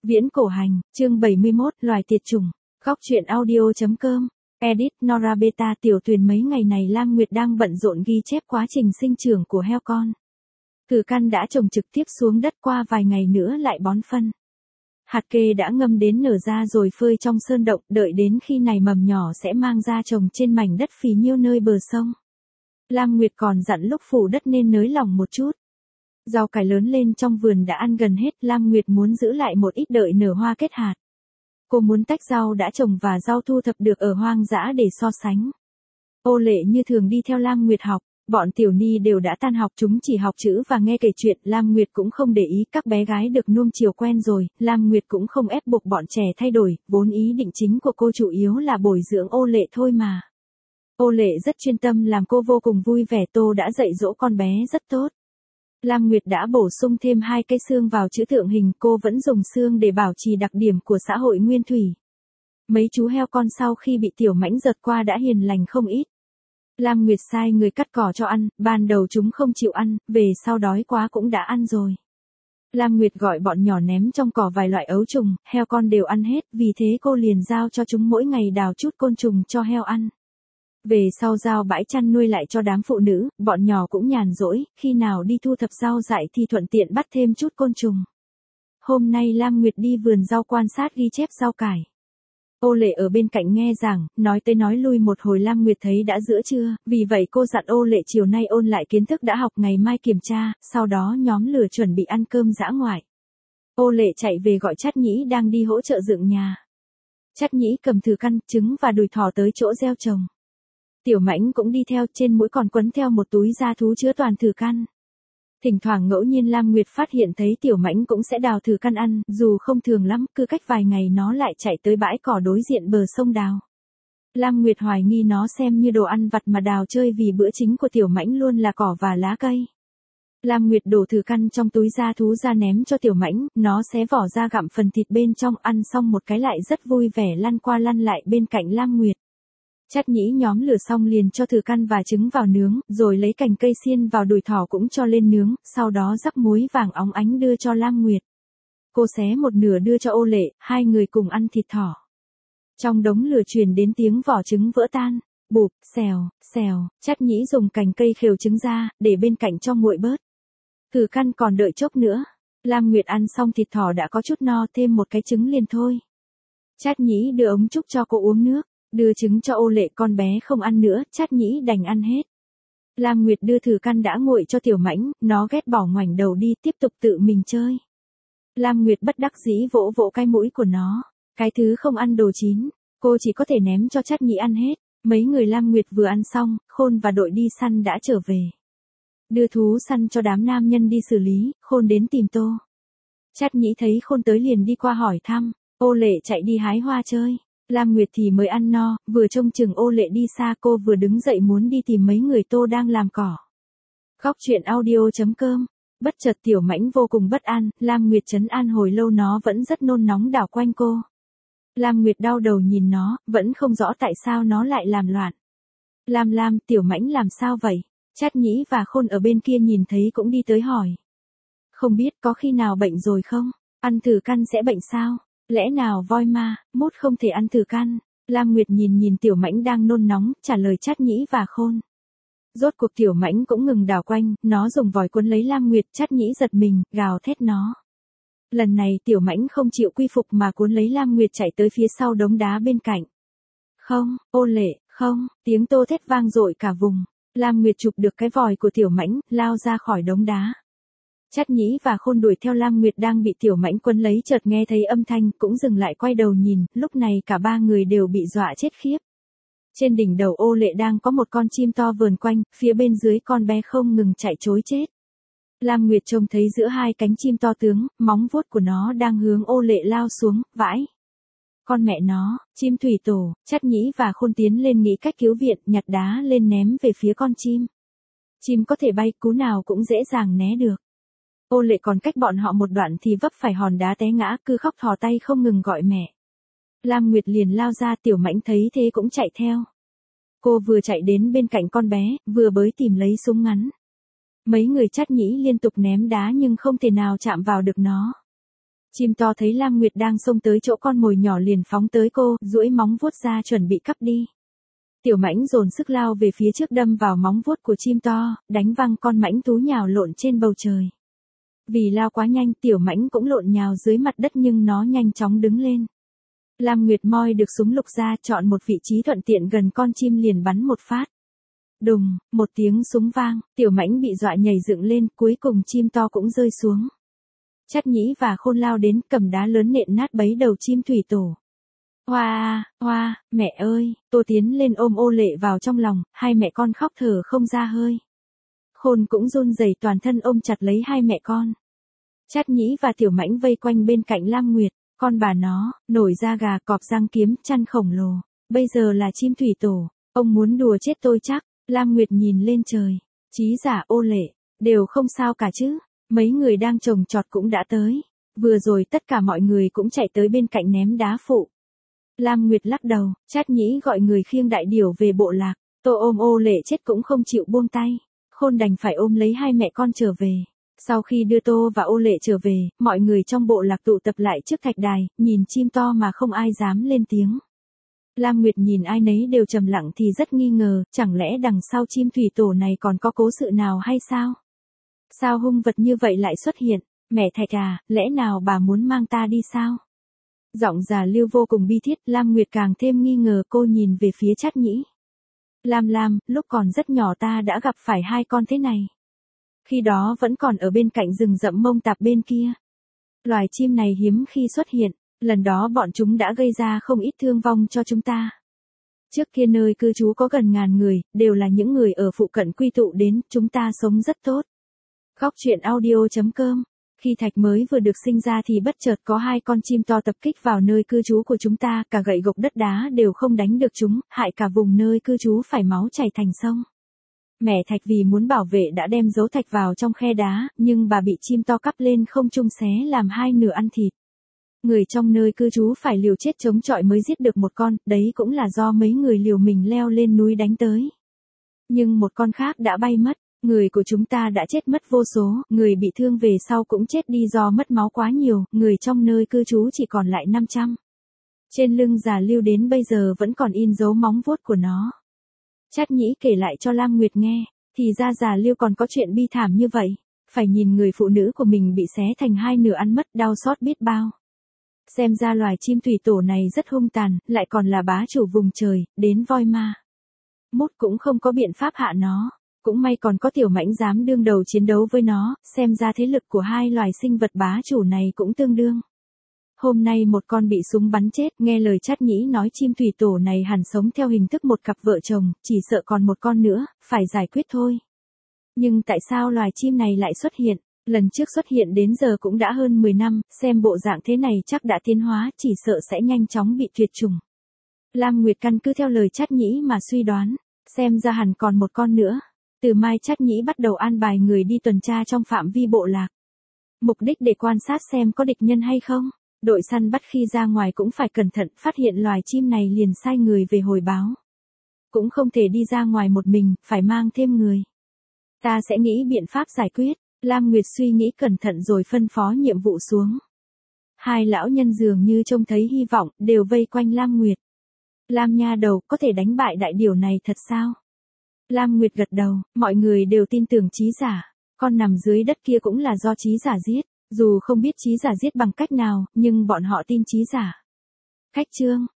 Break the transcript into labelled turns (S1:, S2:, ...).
S1: Viễn cổ hành, chương 71, loài tiệt chủng. Góc truyện audio.com. Edit Nora Beta. Tiểu Tuyền. Mấy ngày này Lam Nguyệt đang bận rộn ghi chép quá trình sinh trưởng của heo con. Cử căn đã trồng trực tiếp xuống đất, qua vài ngày nữa lại bón phân. Hạt kê đã ngâm đến nở ra rồi phơi trong sơn động, đợi đến khi này mầm nhỏ sẽ mang ra trồng trên mảnh đất phì nhiêu nơi bờ sông. Lam Nguyệt còn dặn lúc phủ đất nên nới lỏng một chút. Rau cải lớn lên trong vườn đã ăn gần hết, Lam Nguyệt muốn giữ lại một ít đợi nở hoa kết hạt. Cô muốn tách rau đã trồng và rau thu thập được ở hoang dã để so sánh. Ô Lệ như thường đi theo Lam Nguyệt học, bọn Tiểu Ni đều đã tan học, chúng chỉ học chữ và nghe kể chuyện. Lam Nguyệt cũng không để ý, các bé gái được nuông chiều quen rồi, Lam Nguyệt cũng không ép buộc bọn trẻ thay đổi, vốn ý định chính của cô chủ yếu là bồi dưỡng Ô Lệ thôi mà. Ô Lệ rất chuyên tâm làm cô vô cùng vui vẻ, Tô đã dạy dỗ con bé rất tốt. Lam Nguyệt đã bổ sung thêm 2 cái xương vào chữ tượng hình, cô vẫn dùng xương để bảo trì đặc điểm của xã hội nguyên thủy. Mấy chú heo con sau khi bị Tiểu Mãnh giật qua đã hiền lành không ít. Lam Nguyệt sai người cắt cỏ cho ăn, ban đầu chúng không chịu ăn, về sau đói quá cũng đã ăn rồi. Lam Nguyệt gọi bọn nhỏ ném trong cỏ vài loại ấu trùng, heo con đều ăn hết, vì thế cô liền giao cho chúng mỗi ngày đào chút côn trùng cho heo ăn. Về sau giao bãi chăn nuôi lại cho đám phụ nữ, bọn nhỏ cũng nhàn rỗi, khi nào đi thu thập rau dại thì thuận tiện bắt thêm chút côn trùng. Hôm nay Lam Nguyệt đi vườn rau quan sát ghi chép rau cải. Ô Lệ ở bên cạnh nghe giảng, nói tới nói lui một hồi. Lam Nguyệt thấy đã giữa trưa, vì vậy cô dặn Ô Lệ chiều nay ôn lại kiến thức đã học, ngày mai kiểm tra, sau đó nhóm lửa chuẩn bị ăn cơm dã ngoại. Ô Lệ chạy về gọi Trát Nhĩ đang đi hỗ trợ dựng nhà. Trát Nhĩ cầm thử căn, trứng và đùi thỏ tới chỗ gieo trồng. Tiểu Mãnh cũng đi theo, trên mũi còn quấn theo một túi da thú chứa toàn thử căn. Thỉnh thoảng ngẫu nhiên Lam Nguyệt phát hiện thấy Tiểu Mãnh cũng sẽ đào thử căn ăn, dù không thường lắm, cứ cách vài ngày nó lại chạy tới bãi cỏ đối diện bờ sông đào. Lam Nguyệt hoài nghi nó xem như đồ ăn vặt mà đào chơi, vì bữa chính của Tiểu Mãnh luôn là cỏ và lá cây. Lam Nguyệt đổ thử căn trong túi da thú ra ném cho Tiểu Mãnh, nó xé vỏ ra gặm phần thịt bên trong, ăn xong một cái lại rất vui vẻ lăn qua lăn lại bên cạnh Lam Nguyệt. Trát Nhĩ nhóm lửa xong liền cho thử căn và trứng vào nướng, rồi lấy cành cây xiên vào đùi thỏ cũng cho lên nướng, sau đó rắc muối vàng óng ánh đưa cho Lam Nguyệt. Cô xé một nửa đưa cho Ô Lệ, hai người cùng ăn thịt thỏ. Trong đống lửa truyền đến tiếng vỏ trứng vỡ tan, bụp, xèo, xèo. Trát Nhĩ dùng cành cây khều trứng ra, để bên cạnh cho nguội bớt. Thử căn còn đợi chốc nữa. Lam Nguyệt ăn xong thịt thỏ đã có chút no, thêm một cái trứng liền thôi. Trát Nhĩ đưa ống trúc cho cô uống nước. Đưa trứng cho Ô Lệ, con bé không ăn nữa, Trát Nhĩ đành ăn hết. Lam Nguyệt đưa thử căn đã nguội cho Tiểu Mãnh, nó ghét bỏ ngoảnh đầu đi, tiếp tục tự mình chơi. Lam Nguyệt bất đắc dĩ vỗ vỗ cái mũi của nó, cái thứ không ăn đồ chín, cô chỉ có thể ném cho Trát Nhĩ ăn hết. Mấy người Lam Nguyệt vừa ăn xong, Khôn và đội đi săn đã trở về. Đưa thú săn cho đám nam nhân đi xử lý, Khôn đến tìm Tô. Trát Nhĩ thấy Khôn tới liền đi qua hỏi thăm, Ô Lệ chạy đi hái hoa chơi. Lam Nguyệt thì mới ăn no, vừa trông chừng Ô Lệ đi xa, cô vừa đứng dậy muốn đi tìm mấy người Tô đang làm cỏ. Góc truyện audio.com. Bất chợt Tiểu Mãnh vô cùng bất an, Lam Nguyệt trấn an hồi lâu nó vẫn rất nôn nóng đảo quanh cô. Lam Nguyệt đau đầu nhìn nó, vẫn không rõ tại sao nó lại làm loạn. Lam, Tiểu Mãnh làm sao vậy? Trát Nhĩ và Khôn ở bên kia nhìn thấy cũng đi tới hỏi. Không biết có khi nào bệnh rồi không? Ăn thử căn sẽ bệnh sao? Lẽ nào voi ma, mốt không thể ăn thử căn? Lam Nguyệt nhìn Tiểu Mãnh đang nôn nóng, trả lời Trát Nhĩ và Khôn. Rốt cuộc Tiểu Mãnh cũng ngừng đảo quanh, nó dùng vòi cuốn lấy Lam Nguyệt. Trát Nhĩ giật mình, gào thét nó. Lần này Tiểu Mãnh không chịu quy phục mà cuốn lấy Lam Nguyệt chạy tới phía sau đống đá bên cạnh. Không, Ô Lệ, không, tiếng Tô thét vang dội cả vùng. Lam Nguyệt chụp được cái vòi của Tiểu Mãnh, lao ra khỏi đống đá. Trát Nhĩ và Khôn đuổi theo Lam Nguyệt đang bị Tiểu Mãnh quấn lấy, chợt nghe thấy âm thanh, cũng dừng lại quay đầu nhìn, lúc này cả ba người đều bị dọa chết khiếp. Trên đỉnh đầu Ô Lệ đang có một con chim to vờn quanh, phía bên dưới con bé không ngừng chạy trối chết. Lam Nguyệt trông thấy giữa hai cánh chim to tướng, móng vuốt của nó đang hướng Ô Lệ lao xuống, vãi. Con mẹ nó, chim thủy tổ. Trát Nhĩ và Khôn tiến lên nghĩ cách cứu viện, nhặt đá lên ném về phía con chim. Chim có thể bay, cú nào cũng dễ dàng né được. Ô Lệ còn cách bọn họ một đoạn thì vấp phải hòn đá té ngã, cứ khóc thò tay không ngừng gọi mẹ. Lam Nguyệt liền lao ra, Tiểu Mãnh thấy thế cũng chạy theo. Cô vừa chạy đến bên cạnh con bé, vừa bới tìm lấy súng ngắn. Mấy người Trát Nhĩ liên tục ném đá nhưng không thể nào chạm vào được nó. Chim to thấy Lam Nguyệt đang xông tới chỗ con mồi nhỏ liền phóng tới cô, duỗi móng vuốt ra chuẩn bị cắp đi. Tiểu mãnh dồn sức lao về phía trước đâm vào móng vuốt của chim to, đánh văng con mãnh thú nhào lộn trên bầu trời. Vì lao quá nhanh, tiểu mãnh cũng lộn nhào dưới mặt đất nhưng nó nhanh chóng đứng lên. Lam Nguyệt moi được súng lục ra, chọn một vị trí thuận tiện gần con chim liền bắn một phát. Đùng, một tiếng súng vang, tiểu mãnh bị dọa nhảy dựng lên, cuối cùng chim to cũng rơi xuống. Trát Nhĩ và Khôn lao đến, cầm đá lớn nện nát bấy đầu chim thủy tổ. Hoa, hoa, mẹ ơi, Tô tiến lên ôm Ô Lệ vào trong lòng, hai mẹ con khóc thở không ra hơi. Khôn cũng run rẩy toàn thân ôm chặt lấy hai mẹ con. Trát Nhĩ và Tiểu Mãnh vây quanh bên cạnh Lam Nguyệt, con bà nó, nổi da gà, cọp răng kiếm, chăn khổng lồ, bây giờ là chim thủy tổ, ông muốn đùa chết tôi chắc. Lam Nguyệt nhìn lên trời, Trí Giả, Ô Lệ, đều không sao cả chứ, mấy người đang trồng trọt cũng đã tới, vừa rồi tất cả mọi người cũng chạy tới bên cạnh ném đá phụ. Lam Nguyệt lắc đầu, Trát Nhĩ gọi người khiêng đại điểu về bộ lạc, Tô ôm Ô Lệ chết cũng không chịu buông tay, Khôn đành phải ôm lấy hai mẹ con trở về. Sau khi đưa Tô và Ô Lệ trở về, mọi người trong bộ lạc tụ tập lại trước thạch đài, nhìn chim to mà không ai dám lên tiếng. Lam Nguyệt nhìn ai nấy đều trầm lặng thì rất nghi ngờ, chẳng lẽ đằng sau chim thủy tổ này còn có cố sự nào hay sao? Sao hung vật như vậy lại xuất hiện? Mẹ Thạch à, lẽ nào bà muốn mang ta đi sao? Giọng già Lưu vô cùng bi thiết, Lam Nguyệt càng thêm nghi ngờ, cô nhìn về phía Trát Nhĩ. Lam, lúc còn rất nhỏ ta đã gặp phải hai con thế này. Khi đó vẫn còn ở bên cạnh rừng rậm Mông Tạp bên kia. Loài chim này hiếm khi xuất hiện, lần đó bọn chúng đã gây ra không ít thương vong cho chúng ta. Trước kia nơi cư trú có gần 1000 người, đều là những người ở phụ cận quy tụ đến, chúng ta sống rất tốt. Góc truyện audio.com. Khi Thạch mới vừa được sinh ra thì bất chợt có hai con chim to tập kích vào nơi cư trú của chúng ta, cả gậy gộc đất đá đều không đánh được chúng, hại cả vùng nơi cư trú phải máu chảy thành sông. Mẹ Thạch vì muốn bảo vệ đã đem giấu Thạch vào trong khe đá, nhưng bà bị chim to cắp lên không trung xé làm hai nửa ăn thịt. Người trong nơi cư trú phải liều chết chống chọi mới giết được một con, đấy cũng là do mấy người liều mình leo lên núi đánh tới. Nhưng một con khác đã bay mất, người của chúng ta đã chết mất vô số, người bị thương về sau cũng chết đi do mất máu quá nhiều, người trong nơi cư trú chỉ còn lại 500. Trên lưng già Lưu đến bây giờ vẫn còn in dấu móng vuốt của nó. Trát Nhĩ kể lại cho Lam Nguyệt nghe, thì ra già Lưu còn có chuyện bi thảm như vậy, phải nhìn người phụ nữ của mình bị xé thành hai nửa ăn mất, đau xót biết bao. Xem ra loài chim thủy tổ này rất hung tàn, lại còn là bá chủ vùng trời, đến voi ma. Mút cũng không có biện pháp hạ nó, cũng may còn có Tiểu Mãnh dám đương đầu chiến đấu với nó, xem ra thế lực của hai loài sinh vật bá chủ này cũng tương đương. Hôm nay một con bị súng bắn chết, nghe lời Trát Nhĩ nói chim thủy tổ này hẳn sống theo hình thức một cặp vợ chồng, chỉ sợ còn một con nữa, phải giải quyết thôi. Nhưng tại sao loài chim này lại xuất hiện? Lần trước xuất hiện đến giờ cũng đã hơn 10 năm, xem bộ dạng thế này chắc đã tiến hóa, chỉ sợ sẽ nhanh chóng bị tuyệt chủng. Lam Nguyệt căn cứ theo lời Trát Nhĩ mà suy đoán, xem ra hẳn còn một con nữa. Từ mai Trát Nhĩ bắt đầu an bài người đi tuần tra trong phạm vi bộ lạc. Mục đích để quan sát xem có địch nhân hay không. Đội săn bắt khi ra ngoài cũng phải cẩn thận, phát hiện loài chim này liền sai người về hồi báo. Cũng không thể đi ra ngoài một mình, phải mang thêm người. Ta sẽ nghĩ biện pháp giải quyết. Lam Nguyệt suy nghĩ cẩn thận rồi phân phó nhiệm vụ xuống. Hai lão nhân dường như trông thấy hy vọng, đều vây quanh Lam Nguyệt. Lam nha đầu, có thể đánh bại đại điểu này thật sao? Lam Nguyệt gật đầu, mọi người đều tin tưởng Trí Giả. Con nằm dưới đất kia cũng là do Trí Giả giết, dù không biết Trí Giả giết bằng cách nào, nhưng bọn họ tin Trí Giả. Cách chương